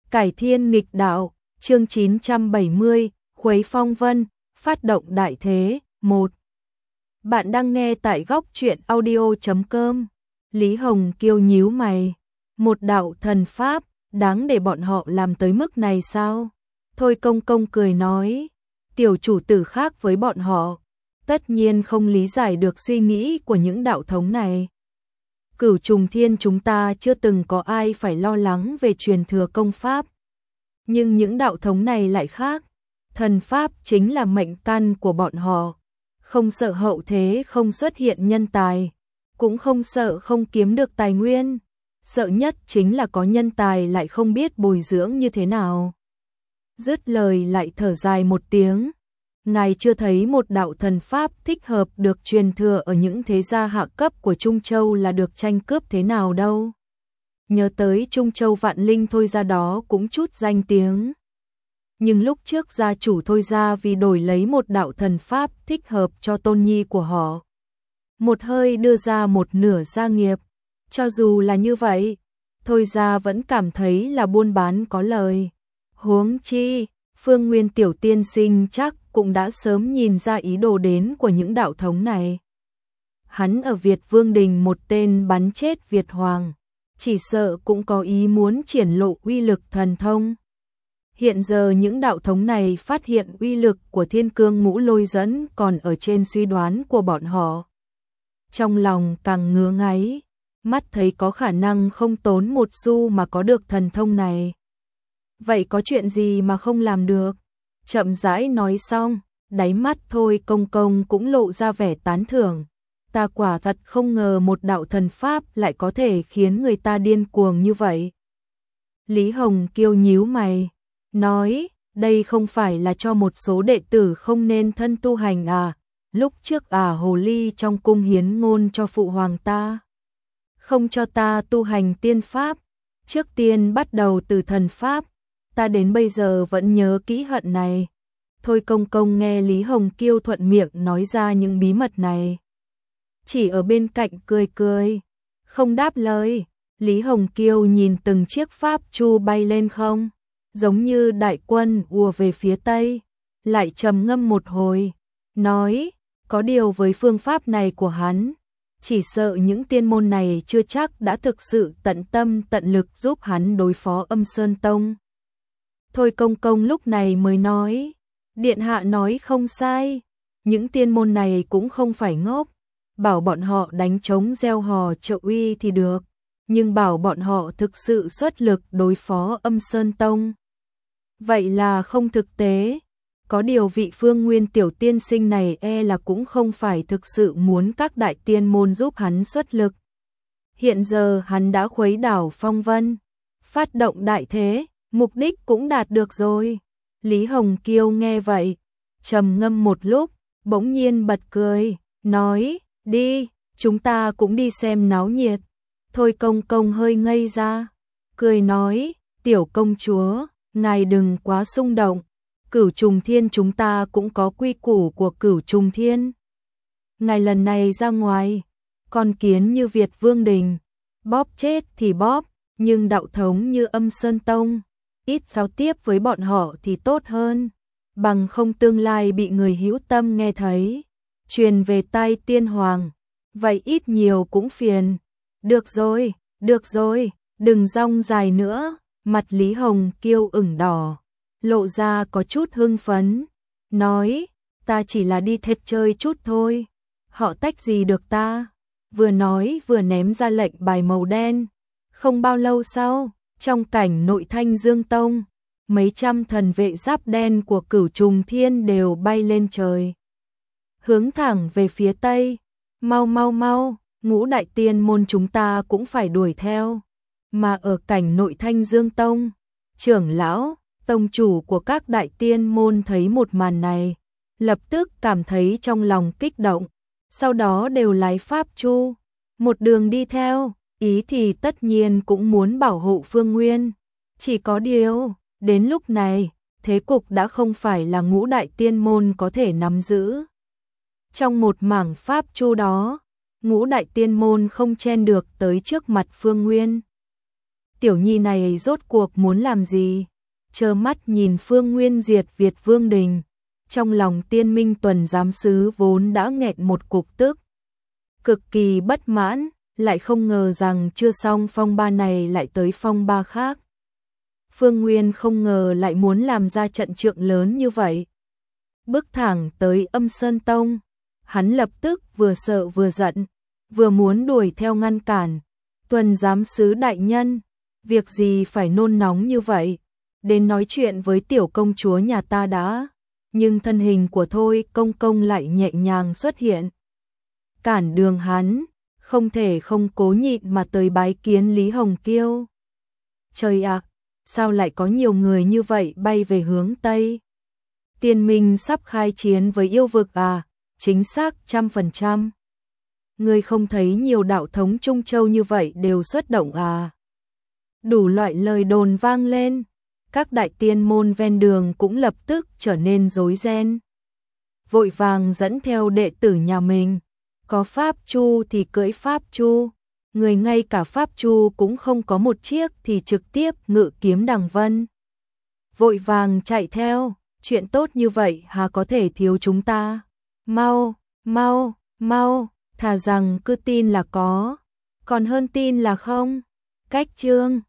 Cải thiên nghịch đạo, chương 970, Khuấy Phong Vân, phát động đại thế, 1. Bạn đang nghe tại góc truyện audio.com. Lý Hồng Kiêu nhíu mày. Một đạo thần pháp, đáng để bọn họ làm tới mức này sao? Thôi Công Công cười nói, tiểu chủ tử khác với bọn họ, tất nhiên không lý giải được suy nghĩ của những đạo thống này. Cửu Trùng Thiên chúng ta chưa từng có ai phải lo lắng về truyền thừa công pháp. Nhưng những đạo thống này lại khác. Thần pháp chính là mệnh căn của bọn họ. Không sợ hậu thế không xuất hiện nhân tài. Cũng không sợ không kiếm được tài nguyên. Sợ nhất chính là có nhân tài lại không biết bồi dưỡng như thế nào. Dứt lời lại thở dài một tiếng. Ngài chưa thấy một đạo thần pháp thích hợp được truyền thừa ở những thế gia hạ cấp của Trung Châu là được tranh cướp thế nào đâu. Nhớ tới Trung Châu Vạn Linh Thôi Gia đó cũng chút danh tiếng. Nhưng lúc trước gia chủ Thôi Gia vì đổi lấy một đạo thần pháp thích hợp cho tôn nhi của họ. Một hơi đưa ra một nửa gia nghiệp. Cho dù là như vậy, Thôi Gia vẫn cảm thấy là buôn bán có lời. Huống chi, Phương Nguyên tiểu tiên sinh chắc cũng đã sớm nhìn ra ý đồ đến của những đạo thống này. Hắn ở Việt Vương Đình một tên bắn chết Việt Hoàng, chỉ sợ cũng có ý muốn triển lộ uy lực thần thông. Hiện giờ những đạo thống này phát hiện uy lực của Thiên Cương Ngũ Lôi Dẫn còn ở trên suy đoán của bọn họ. Trong lòng càng ngứa ngáy, mắt thấy có khả năng không tốn một xu mà có được thần thông này. Vậy có chuyện gì mà không làm được? Chậm rãi nói xong, đáy mắt Thôi Công Công cũng lộ ra vẻ tán thưởng. Ta quả thật không ngờ một đạo thần pháp lại có thể khiến người ta điên cuồng như vậy. Lý Hồng Kiêu nhíu mày, nói, đây không phải là cho một số đệ tử không nên thân tu hành à? Lúc trước hồ ly trong cung hiến ngôn cho phụ hoàng ta. Không cho ta tu hành tiên pháp, trước tiên bắt đầu từ thần pháp. Ta đến bây giờ vẫn nhớ kỹ hận này. Thôi Công Công nghe Lý Hồng Kiêu thuận miệng nói ra những bí mật này. Chỉ ở bên cạnh cười cười, không đáp lời. Lý Hồng Kiêu nhìn từng chiếc pháp chu bay lên không, giống như đại quân ùa về phía tây, lại trầm ngâm một hồi, nói, có điều với phương pháp này của hắn, chỉ sợ những tiên môn này chưa chắc đã thực sự tận tâm tận lực giúp hắn đối phó Âm Sơn Tông. Thôi Công Công lúc này mới nói, điện hạ nói không sai, những tiên môn này cũng không phải ngốc, bảo bọn họ đánh trống gieo hò trợ uy thì được, nhưng bảo bọn họ thực sự xuất lực đối phó Âm Sơn Tông. Vậy là không thực tế, có điều vị Phương Nguyên tiểu tiên sinh này là cũng không phải thực sự muốn các đại tiên môn giúp hắn xuất lực. Hiện giờ hắn đã khuấy đảo phong vân, phát động đại thế. Mục đích cũng đạt được rồi. Lý Hồng Kiêu nghe vậy, trầm ngâm một lúc, bỗng nhiên bật cười, nói, đi, chúng ta cũng đi xem náo nhiệt. Thôi Công Công hơi ngây ra, cười nói, tiểu công chúa, ngài đừng quá xung động, Cửu Trùng Thiên chúng ta cũng có quy củ của Cửu Trùng Thiên. Ngài lần này ra ngoài, con kiến như Việt Vương Đình, bóp chết thì bóp, nhưng đạo thống như Âm Sơn Tông, ít giao tiếp với bọn họ thì tốt hơn, bằng không tương lai bị người hữu tâm nghe thấy, truyền về tai tiên hoàng, vậy ít nhiều cũng phiền. Được rồi, đừng rong dài nữa. Mặt Lý Hồng Kiêu ửng đỏ, lộ ra có chút hưng phấn, nói, ta chỉ là đi thết chơi chút thôi, họ tách gì được ta. Vừa nói vừa ném ra lệnh bài màu đen. Không bao lâu sau, trong cảnh nội Thanh Dương Tông, mấy trăm thần vệ giáp đen của Cửu Trùng Thiên đều bay lên trời, hướng thẳng về phía tây. Mau, ngũ đại tiên môn chúng ta cũng phải đuổi theo. Mà ở cảnh nội Thanh Dương Tông, trưởng lão, tông chủ của các đại tiên môn thấy một màn này, lập tức cảm thấy trong lòng kích động, sau đó đều lái pháp chu, một đường đi theo. Ý thì tất nhiên cũng muốn bảo hộ Phương Nguyên. Chỉ có điều, đến lúc này, thế cục đã không phải là ngũ đại tiên môn có thể nắm giữ. Trong một mảng pháp chu đó, ngũ đại tiên môn không chen được tới trước mặt Phương Nguyên. tiểu nhi này rốt cuộc muốn làm gì? Trơ mắt nhìn Phương Nguyên diệt Việt Vương Đình, trong lòng Tiên Minh Tuần giám sứ vốn đã nghẹn một cục tức, cực kỳ bất mãn, lại không ngờ rằng chưa xong phong ba này lại tới phong ba khác. Phương Nguyên không ngờ lại muốn làm ra trận trượng lớn như vậy. Bước thẳng tới Âm Sơn Tông, hắn lập tức vừa sợ vừa giận, vừa muốn đuổi theo ngăn cản. Tuần giám sứ đại nhân, việc gì phải nôn nóng như vậy, đến nói chuyện với tiểu công chúa nhà ta đã. Nhưng thân hình của Thôi Công Công lại nhẹ nhàng xuất hiện, cản đường hắn, không thể không cố nhịn mà tới bái kiến Lý Hồng Kiêu. Trời ạ, sao lại có nhiều người như vậy bay về hướng Tây? Tiên Minh sắp khai chiến với yêu vực à? Chính xác 100%. Ngươi không thấy nhiều đạo thống Trung Châu như vậy đều xuất động à? Đủ loại lời đồn vang lên, các đại tiên môn ven đường cũng lập tức trở nên rối ren. Vội vàng dẫn theo đệ tử nhà mình, có pháp chu thì cưỡi pháp chu, người ngay cả pháp chu cũng không có một chiếc thì trực tiếp ngự kiếm đằng vân. Vội vàng chạy theo, chuyện tốt như vậy hà có thể thiếu chúng ta. Mau, mau, mau, thà rằng cứ tin là có, còn hơn tin là không. Cách chương